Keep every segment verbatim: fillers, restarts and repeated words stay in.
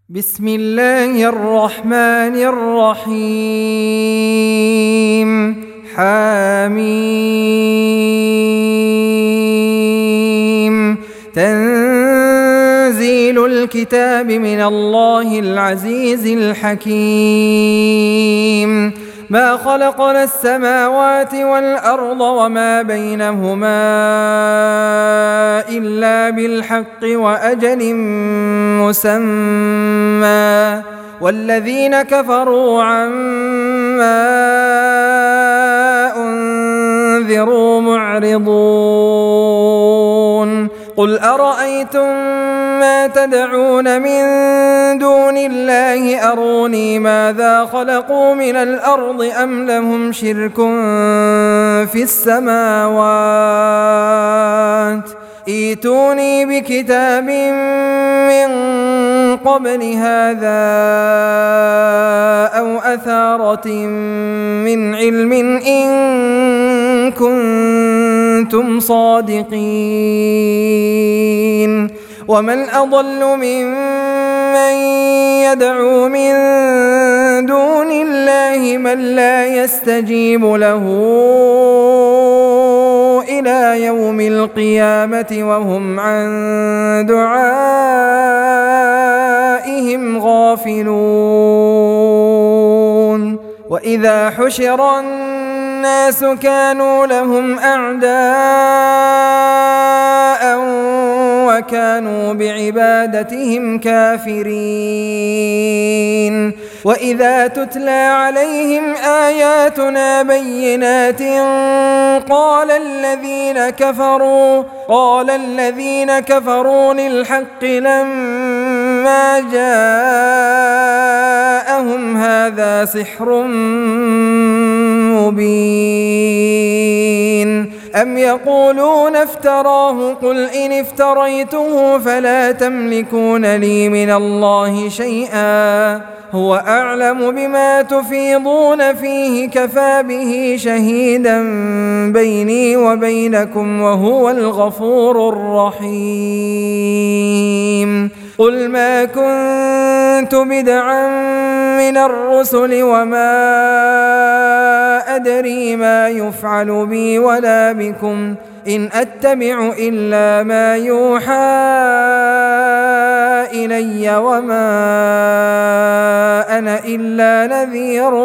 بسم الله الرحمن الرحيم. حميم. تنزيل الكتاب من الله العزيز الحكيم. ما خلقنا السماوات والأرض وما بينهما إلا بالحق وأجل مسمى والذين كفروا عما أنذروا معرضون. قل أرأيتم ما تدعون من دون الله أروني ماذا خلقوا من الأرض أم لهم شرك في السماوات ائتوني بكتاب من قبل هذا أو أثارة من علم إن كنتم صادقين. ومن أضل ممن يدعو من دون الله من لا يستجيب له إلى يوم القيامة وهم عن دعائهم غافلون. وإذا حشر الناس كانوا لهم أعداء وكانوا بعبادتهم كافرين. وإذا تتلى عليهم آياتنا بينات قال الذين كفروا قال الذين كفروا للحق لما جاءهم هذا سحر مبين. أم يقولون افتراه قل إن افتريته فلا تملكون لي من الله شيئا هو أعلم بما تفيضون فيه كفى به شهيدا بيني وبينكم وهو الغفور الرحيم. قل ما كنت بدعا من الرسل وما أدري ما يفعل بي ولا بكم إن أتبع إلا ما يوحى إلي وما أنا إلا نذير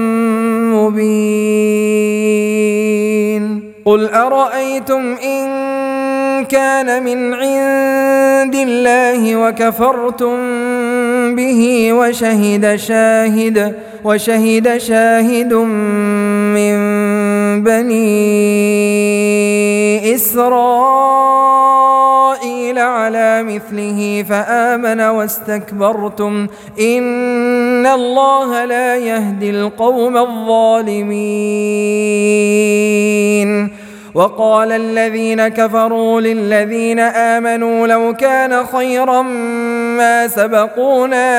مبين. قل أرأيتم إن كان من عند الله وكفرتم به وشهد شاهد وشهد شاهد من بني إسرائيل على مثله فآمن واستكبرتم إن الله لا يهدي القوم الظالمين. وقال الذين كفروا للذين آمنوا لو كان خيرا ما سبقونا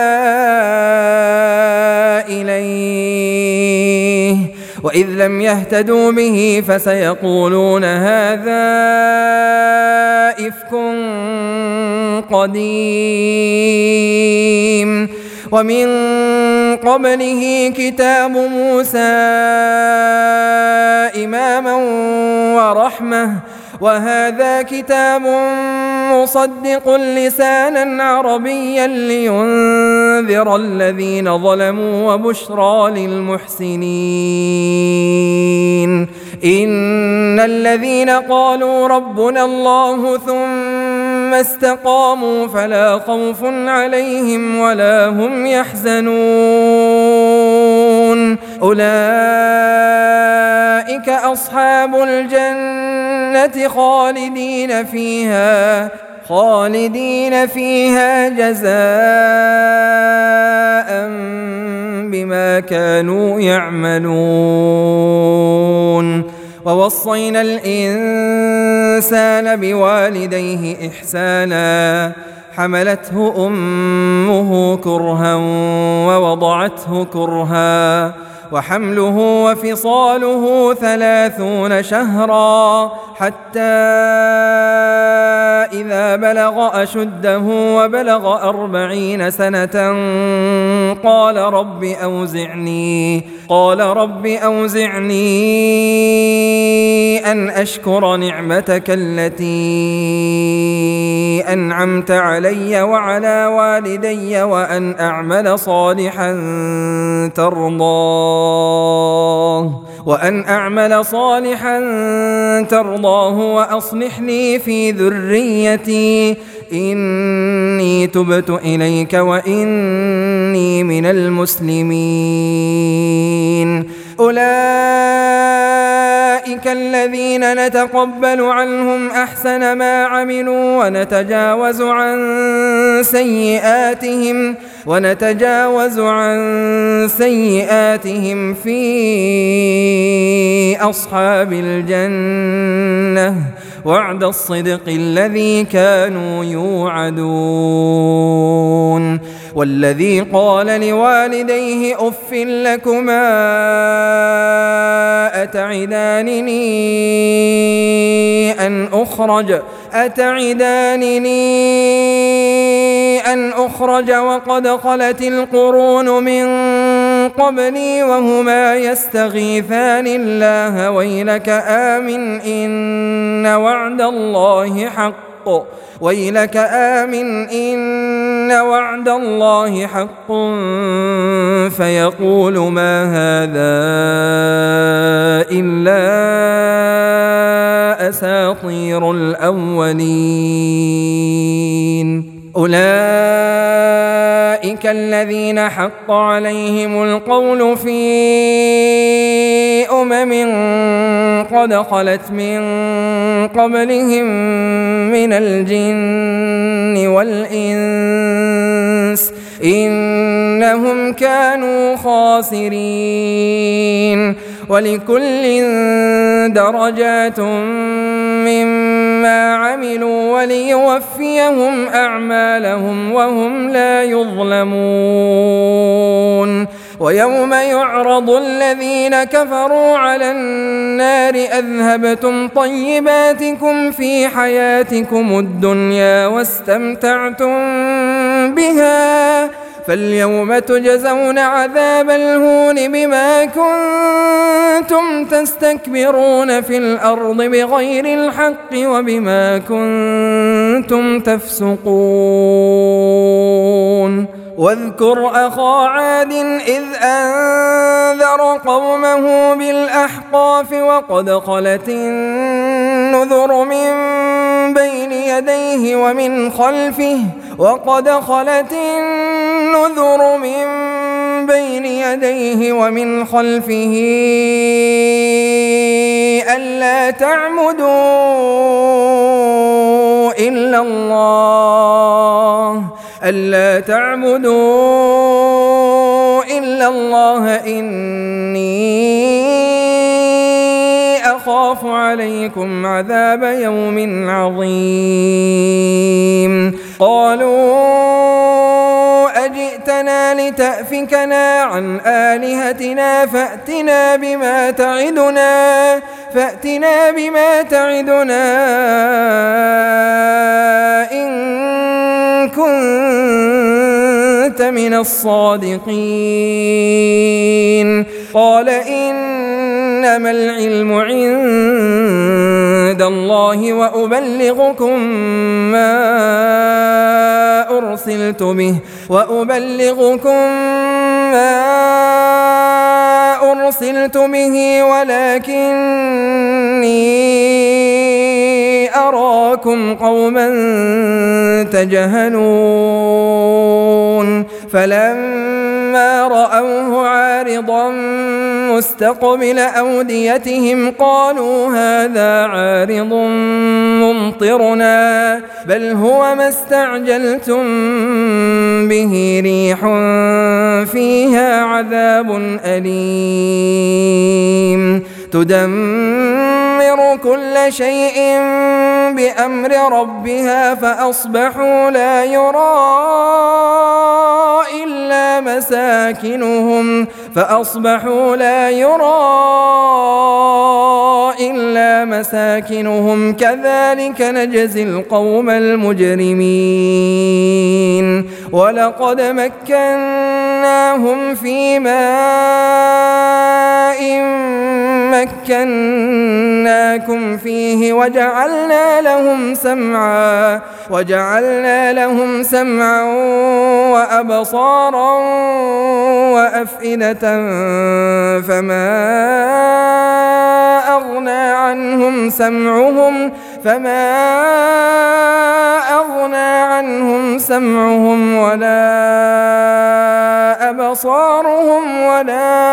إليه وإذ لم يهتدوا به فسيقولون هذا إفك قديم. ومن قبله كتاب موسى إماما ورحمة وهذا كتاب مصدق لسانا عربيا لينذر الذين ظلموا وبشرى للمحسنين. إن الذين قالوا ربنا الله ثم استقاموا فلا خوف عليهم ولا هم يحزنون أولئك أصحاب الجنة خالدين فيها خالدين فيها جزاء بما كانوا يعملون. ووصينا الإنسان بوالديه إحسانا حملته أمه كرها ووضعته كرها وحمله وفصاله ثلاثون شهرا حتى إذا بلغ أشده وبلغ أربعين سنة قال رب أوزعني قال رب أوزعني أن أشكر نعمتك التي أنعمت علي وعلى والدي وأن أعمل صالحا ترضاه وأن أعمل صالحا ترضاه وأصلح لي في ذريتي إني تبت إليك وإني من المسلمين. أولئك الذين نتقبل عنهم أحسن ما عملوا ونتجاوز عن سيئاتهم ونتجاوز عن سيئاتهم في أصحاب الجنة وعد الصدق الذي كانوا يوعدون. والذي قال لوالديه أف لكما أتعدانني أن أخرج أتعدانني أن أخرج وقد خلت القرون من قبلي وهما يستغيثان الله ويلك آمن إن وعد الله حق ويلك آمن إن وعد الله حق فيقول ما هذا إلا أساطير الأولين. أولئك الذين حق عليهم القول في أمم قد خلت من قبلهم من الجن والإنس إنهم كانوا خاسرين. ولكل درجات مما عملوا وليوفيهم أعمالهم وهم لا يظلمون. ويوم يعرض الذين كفروا على النار أذهبتم طيباتكم في حياتكم الدنيا واستمتعتم بها فاليوم تجزون عذاب الهون بما كنتم تستكبرون في الأرض بغير الحق وبما كنتم تفسقون. واذكر أخا عاد إذ أنذر قومه بالأحقاف وقد خلت النذر من بين يديه ومن خلفه وقد خلت النذر من بين يديه ومن خلفه ألا تعبدوا إلا الله ألا تعبدوا إلا الله إني أخاف عليكم عذاب يوم عظيم. قالوا أجئتنا لتأفكنا عن آلهتنا فأتنا بما تعدنا فأتنا بما تعدنا إن كنت من الصادقين. قال إنما العلم عند الله وأبلغكم ما أرسلت به وأبلغكم ما أرسلت به ولكني أراكم قوما تجهلون. فلما رأوه عارضا مستقبل أوديتهم قالوا هذا عارض ممطرنا بل هو ما استعجلتم به ريح فيها عذاب أليم تدمر كل شيء بأمر ربها فأصبحوا لا يرى إلا مساكنهم فأصبحوا لا يرى إلا مساكنهم كذلك نجزي القوم المجرمين ولقد مكناهم في ماء مكناكم فيه وجعلنا لهم سمعا وجعلنا لهم سمعا وأبصارا وأفئدة فما أغنى عنهم سمعهم فما أغنى عنهم سمعهم ولا أبصارهم ولا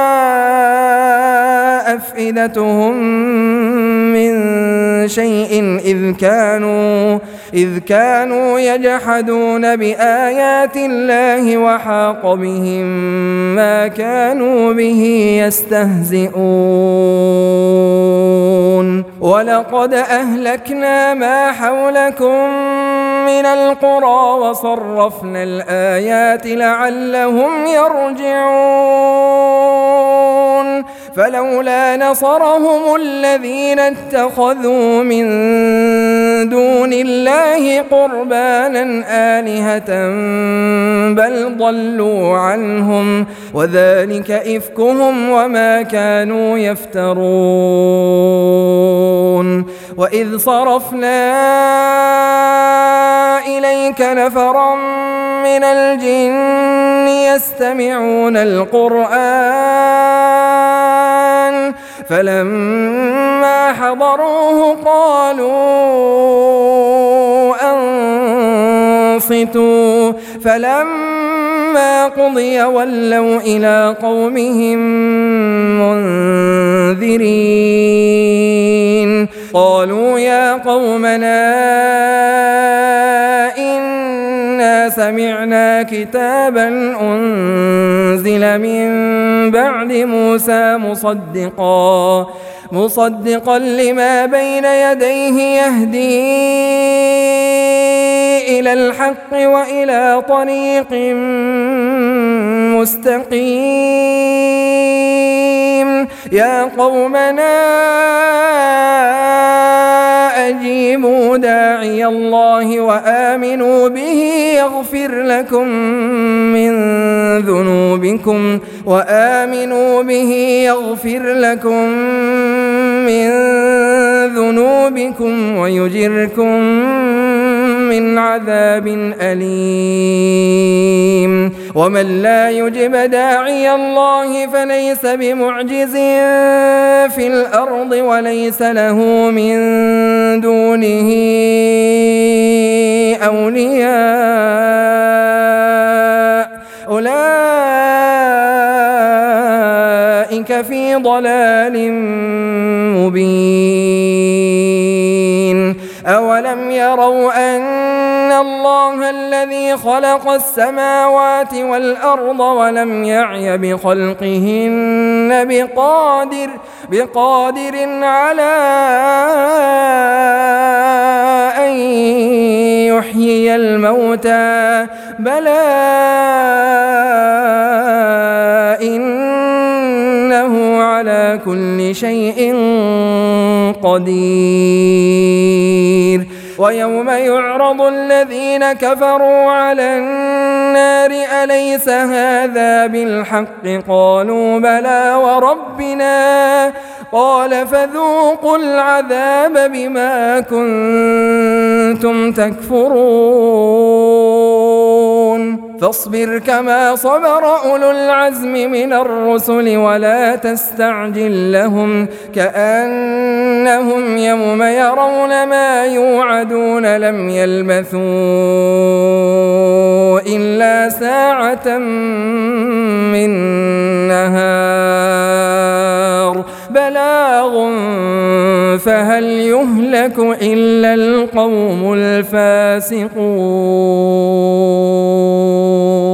أفئدتهم من شيء إذ كانوا إذ كانوا يجحدون بآيات الله وحاق بهم ما كانوا به يستهزئون ولقد أهلكنا ما حولكم من القرى وصرفنا الآيات لعلهم يرجعون فلولا نصرهم الذين اتخذوا من دون الله قربانا آلهة بل ضلوا عنهم وذلك إفكهم وما كانوا يفترون وإذ صرفنا إليك نفرا من الجن يستمعون القرآن فلما حضروه قالوا أنصتوا فلما قضي ولوا إلى قومهم منذرين قالوا يا قومنا إنا سمعنا كتابا أنزل من بعد موسى مصدقا مصدقا لما بين يديه يهدي إلى الحق وإلى طريق مستقيم يا قومنا أجيبوا داعي الله وآمنوا به يغفر لكم من ذنوبكم وآمنوا به يغفر لكم من ذنوبكم ويجركم من عذاب أليم ومن لا يجب داعي الله فليس بمعجز في الأرض وليس له من دونه أولياء أولئك في ضلال مبين أولم يروا أن الله الذي خلق السماوات والأرض ولم يعي بخلقهن بقادر بقادر على أن يحيي الموتى بلى إنه على كل شيء قدير ويوم يعرض الذين كفروا على النار أليس هذا بالحق قالوا بلى وربنا قال فذوقوا العذاب بما كنتم تكفرون فاصبر كما صبر أولو العزم من الرسل ولا تستعجل لهم كأنهم يوم يرون ما يوعدون لم يلبثوا إلا ساعة من نهار بلاغ فهل يهلك إلا القوم الفاسقون.